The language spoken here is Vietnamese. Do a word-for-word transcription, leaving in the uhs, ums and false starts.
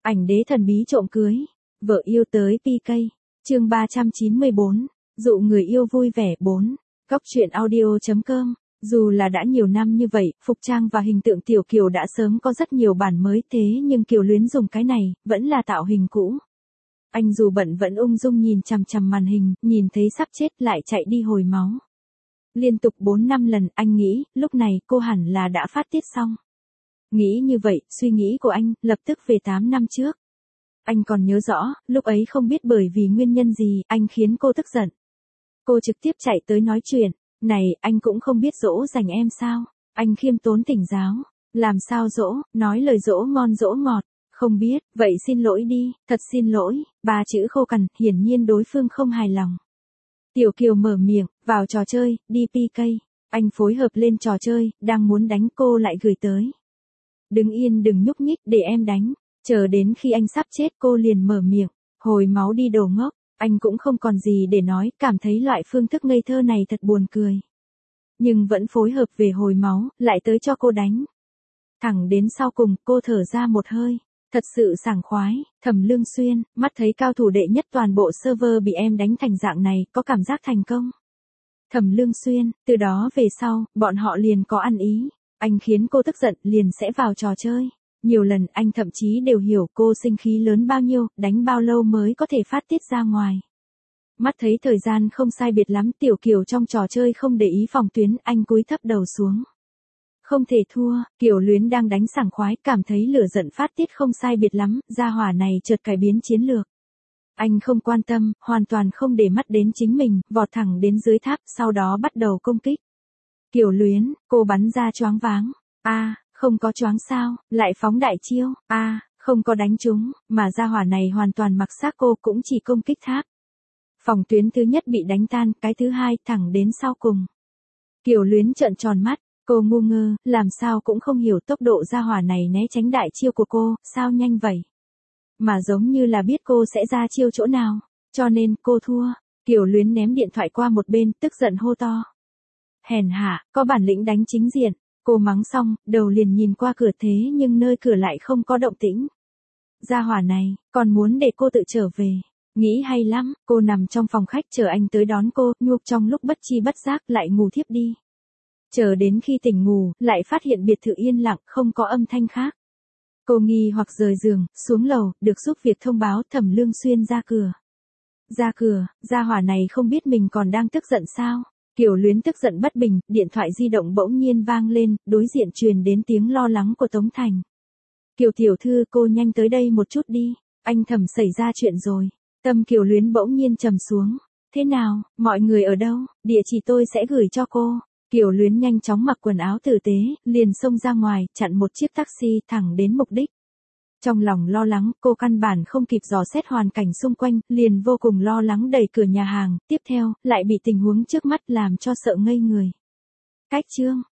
Ảnh đế thần bí trộm cưới, vợ yêu tới pê ca. Chương ba trăm chín mươi bốn, dụ người yêu vui vẻ bốn. Góc truyện audio chấm com. Dù là đã nhiều năm như vậy, phục trang và hình tượng Tiểu Kiều đã sớm có rất nhiều bản mới, thế nhưng Kiều Luyến dùng cái này, vẫn là tạo hình cũ. Anh dù bận vẫn ung dung nhìn chằm chằm màn hình, nhìn thấy sắp chết lại chạy đi hồi máu. Liên tục bốn năm lần, anh nghĩ, lúc này cô hẳn là đã phát tiết xong. Nghĩ như vậy, suy nghĩ của anh, lập tức về tám năm trước. Anh còn nhớ rõ, lúc ấy không biết bởi vì nguyên nhân gì, anh khiến cô tức giận. Cô trực tiếp chạy tới nói chuyện, này, anh cũng không biết dỗ dành em sao? Anh khiêm tốn thỉnh giáo, làm sao dỗ, nói lời dỗ ngon dỗ ngọt, không biết, vậy xin lỗi đi, thật xin lỗi, ba chữ khô cằn, hiển nhiên đối phương không hài lòng. Tiểu Kiều mở miệng, vào trò chơi, đi pê ca, anh phối hợp lên trò chơi, đang muốn đánh cô lại gửi tới. Đứng yên đừng nhúc nhích để em đánh, chờ đến khi anh sắp chết cô liền mở miệng, hồi máu đi đồ ngốc, anh cũng không còn gì để nói, cảm thấy loại phương thức ngây thơ này thật buồn cười. Nhưng vẫn phối hợp về hồi máu, lại tới cho cô đánh. Thẳng đến sau cùng cô thở ra một hơi, thật sự sảng khoái, Thẩm Lương Xuyên, mắt thấy cao thủ đệ nhất toàn bộ server bị em đánh thành dạng này, có cảm giác thành công. Thẩm Lương Xuyên, từ đó về sau, bọn họ liền có ăn ý. Anh khiến cô tức giận liền sẽ vào trò chơi. Nhiều lần anh thậm chí đều hiểu cô sinh khí lớn bao nhiêu, đánh bao lâu mới có thể phát tiết ra ngoài. Mắt thấy thời gian không sai biệt lắm, Tiểu Kiều trong trò chơi không để ý phòng tuyến, anh cúi thấp đầu xuống. Không thể thua, Kiều Luyến đang đánh sảng khoái, cảm thấy lửa giận phát tiết không sai biệt lắm, gia hỏa này chợt cải biến chiến lược. Anh không quan tâm, hoàn toàn không để mắt đến chính mình, vọt thẳng đến dưới tháp, sau đó bắt đầu công kích. Kiều Luyến, cô bắn ra choáng váng. A, à, không có choáng sao, lại phóng đại chiêu. A, à, không có đánh trúng, mà gia hỏa này hoàn toàn mặc xác cô cũng chỉ công kích tháp. Phòng tuyến thứ nhất bị đánh tan, cái thứ hai thẳng đến sau cùng. Kiều Luyến trợn tròn mắt, cô ngu ngơ, làm sao cũng không hiểu tốc độ gia hỏa này né tránh đại chiêu của cô, sao nhanh vậy. Mà giống như là biết cô sẽ ra chiêu chỗ nào, cho nên cô thua. Kiều Luyến ném điện thoại qua một bên, tức giận hô to. Hèn hạ, có bản lĩnh đánh chính diện. Cô mắng xong, đầu liền nhìn qua cửa thế nhưng nơi cửa lại không có động tĩnh. Gia hỏa này, còn muốn để cô tự trở về. Nghĩ hay lắm, cô nằm trong phòng khách chờ anh tới đón cô, nhuộc trong lúc bất chi bất giác lại ngủ thiếp đi. Chờ đến khi tỉnh ngủ, lại phát hiện biệt thự yên lặng, không có âm thanh khác. Cô nghi hoặc rời giường, xuống lầu, được giúp việc thông báo Thẩm Lương Xuyên ra cửa. Ra cửa, gia hỏa này không biết mình còn đang tức giận sao? Kiều Luyến tức giận bất bình, điện thoại di động bỗng nhiên vang lên, đối diện truyền đến tiếng lo lắng của Tống Thành. Kiều tiểu thư, cô nhanh tới đây một chút đi, anh Thẩm xảy ra chuyện rồi. Tâm Kiều Luyến bỗng nhiên trầm xuống. Thế nào, mọi người ở đâu, địa chỉ tôi sẽ gửi cho cô. Kiều Luyến nhanh chóng mặc quần áo tử tế, liền xông ra ngoài, chặn một chiếc taxi thẳng đến mục đích. Trong lòng lo lắng, cô căn bản không kịp dò xét hoàn cảnh xung quanh, liền vô cùng lo lắng đẩy cửa nhà hàng, tiếp theo, lại bị tình huống trước mắt làm cho sợ ngây người. Cách chương,